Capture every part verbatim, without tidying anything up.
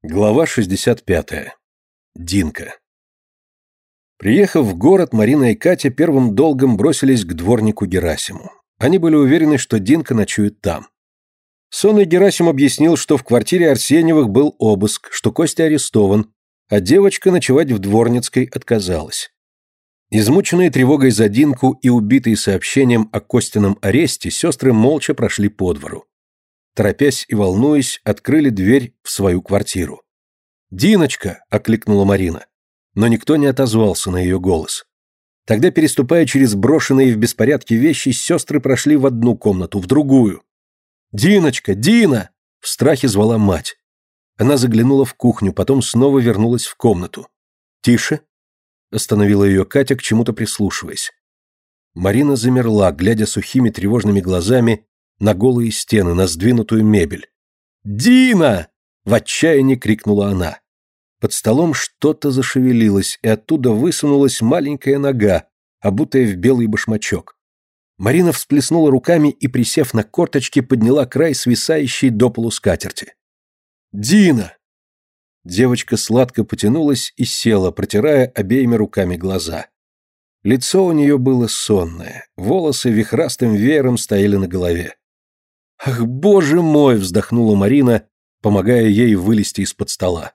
Глава шестьдесят пятая. Динка. Приехав в город, Марина и Катя первым долгом бросились к дворнику Герасиму. Они были уверены, что Динка ночует там. Сонный Герасим объяснил, что в квартире Арсеньевых был обыск, что Костя арестован, а девочка ночевать в Дворницкой отказалась. Измученные тревогой за Динку и убитые сообщением о Костином аресте, сестры молча прошли по двору. Торопясь и волнуясь, открыли дверь в свою квартиру. «Диночка!» — окликнула Марина. Но никто не отозвался на ее голос. Тогда, переступая через брошенные в беспорядке вещи, сестры прошли в одну комнату, в другую. «Диночка! Дина!» — в страхе звала мать. Она заглянула в кухню, потом снова вернулась в комнату. «Тише!» — остановила ее Катя, к чему-то прислушиваясь. Марина замерла, глядя сухими тревожными глазами на голые стены, на сдвинутую мебель. «Дина!» — в отчаянии крикнула она. Под столом что-то зашевелилось, и оттуда высунулась маленькая нога, обутая в белый башмачок. Марина всплеснула руками и, присев на корточки, подняла край свисающей до полу скатерти. «Дина!» Девочка сладко потянулась и села, протирая обеими руками глаза. Лицо у нее было сонное, волосы вихрастым веером стояли на голове. «Ах, боже мой!» — вздохнула Марина, помогая ей вылезти из-под стола.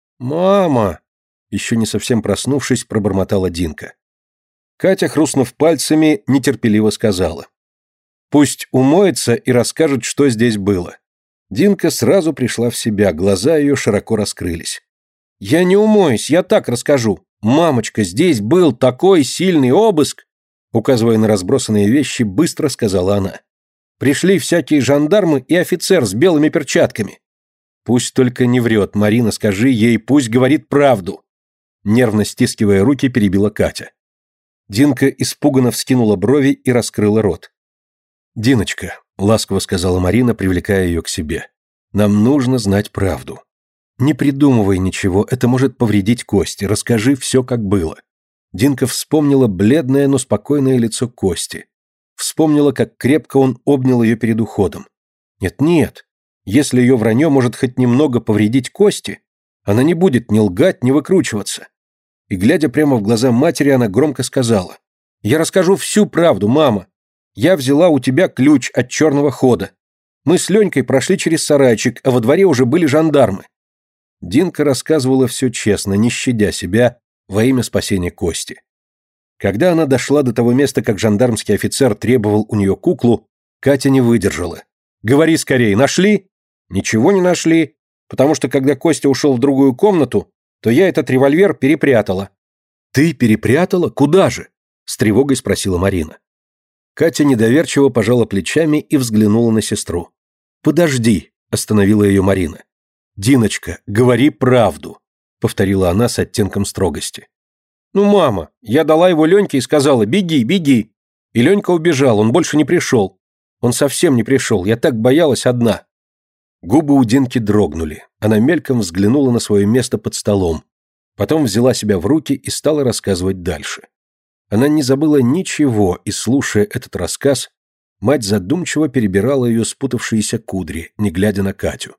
«Мама!» — еще не совсем проснувшись, пробормотала Динка. Катя, хрустнув пальцами, нетерпеливо сказала. «Пусть умоется и расскажет, что здесь было». Динка сразу пришла в себя, глаза ее широко раскрылись. «Я не умоюсь, я так расскажу. Мамочка, здесь был такой сильный обыск!» Указывая на разбросанные вещи, быстро сказала она. «Пришли всякие жандармы и офицер с белыми перчатками». «Пусть только не врет, Марина, скажи ей, пусть говорит правду!» Нервно стискивая руки, перебила Катя. Динка испуганно вскинула брови и раскрыла рот. «Диночка», — ласково сказала Марина, привлекая ее к себе, — «нам нужно знать правду. Не придумывай ничего, это может повредить Косте, расскажи все, как было». Динка вспомнила бледное, но спокойное лицо Кости. Вспомнила, как крепко он обнял ее перед уходом. Нет-нет, если ее вранье может хоть немного повредить Кости, она не будет ни лгать, ни выкручиваться. И, глядя прямо в глаза матери, она громко сказала. «Я расскажу всю правду, мама. Я взяла у тебя ключ от черного хода. Мы с Ленькой прошли через сарайчик, а во дворе уже были жандармы». Динка рассказывала все честно, не щадя себя, во имя спасения Кости. Когда она дошла до того места, как жандармский офицер требовал у нее куклу, Катя не выдержала. «Говори скорее, нашли?» «Ничего не нашли, потому что когда Костя ушел в другую комнату, то я этот револьвер перепрятала». «Ты перепрятала? Куда же?» — с тревогой спросила Марина. Катя недоверчиво пожала плечами и взглянула на сестру. «Подожди», — остановила ее Марина. «Диночка, говори правду», — повторила она с оттенком строгости. «Ну, мама, я дала его Леньке и сказала, беги, беги». И Ленька убежал, он больше не пришел. Он совсем не пришел, я так боялась одна». Губы у Динки дрогнули. Она мельком взглянула на свое место под столом. Потом взяла себя в руки и стала рассказывать дальше. Она не забыла ничего, и, слушая этот рассказ, мать задумчиво перебирала ее спутавшиеся кудри, не глядя на Катю.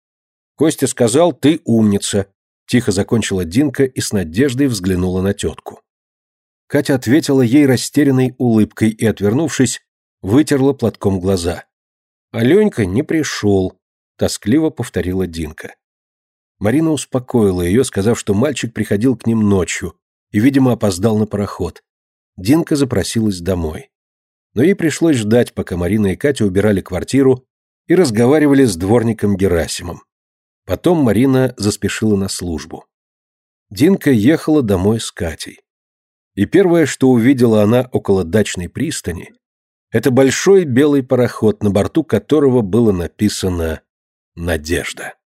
«Костя сказал, ты умница», — тихо закончила Динка и с надеждой взглянула на тетку. Катя ответила ей растерянной улыбкой и, отвернувшись, вытерла платком глаза. «А Ленька не пришел», — тоскливо повторила Динка. Марина успокоила ее, сказав, что мальчик приходил к ним ночью и, видимо, опоздал на пароход. Динка запросилась домой. Но ей пришлось ждать, пока Марина и Катя убирали квартиру и разговаривали с дворником Герасимом. Потом Марина заспешила на службу. Динка ехала домой с Катей. И первое, что увидела она около дачной пристани, это большой белый пароход, на борту которого было написано «Надежда».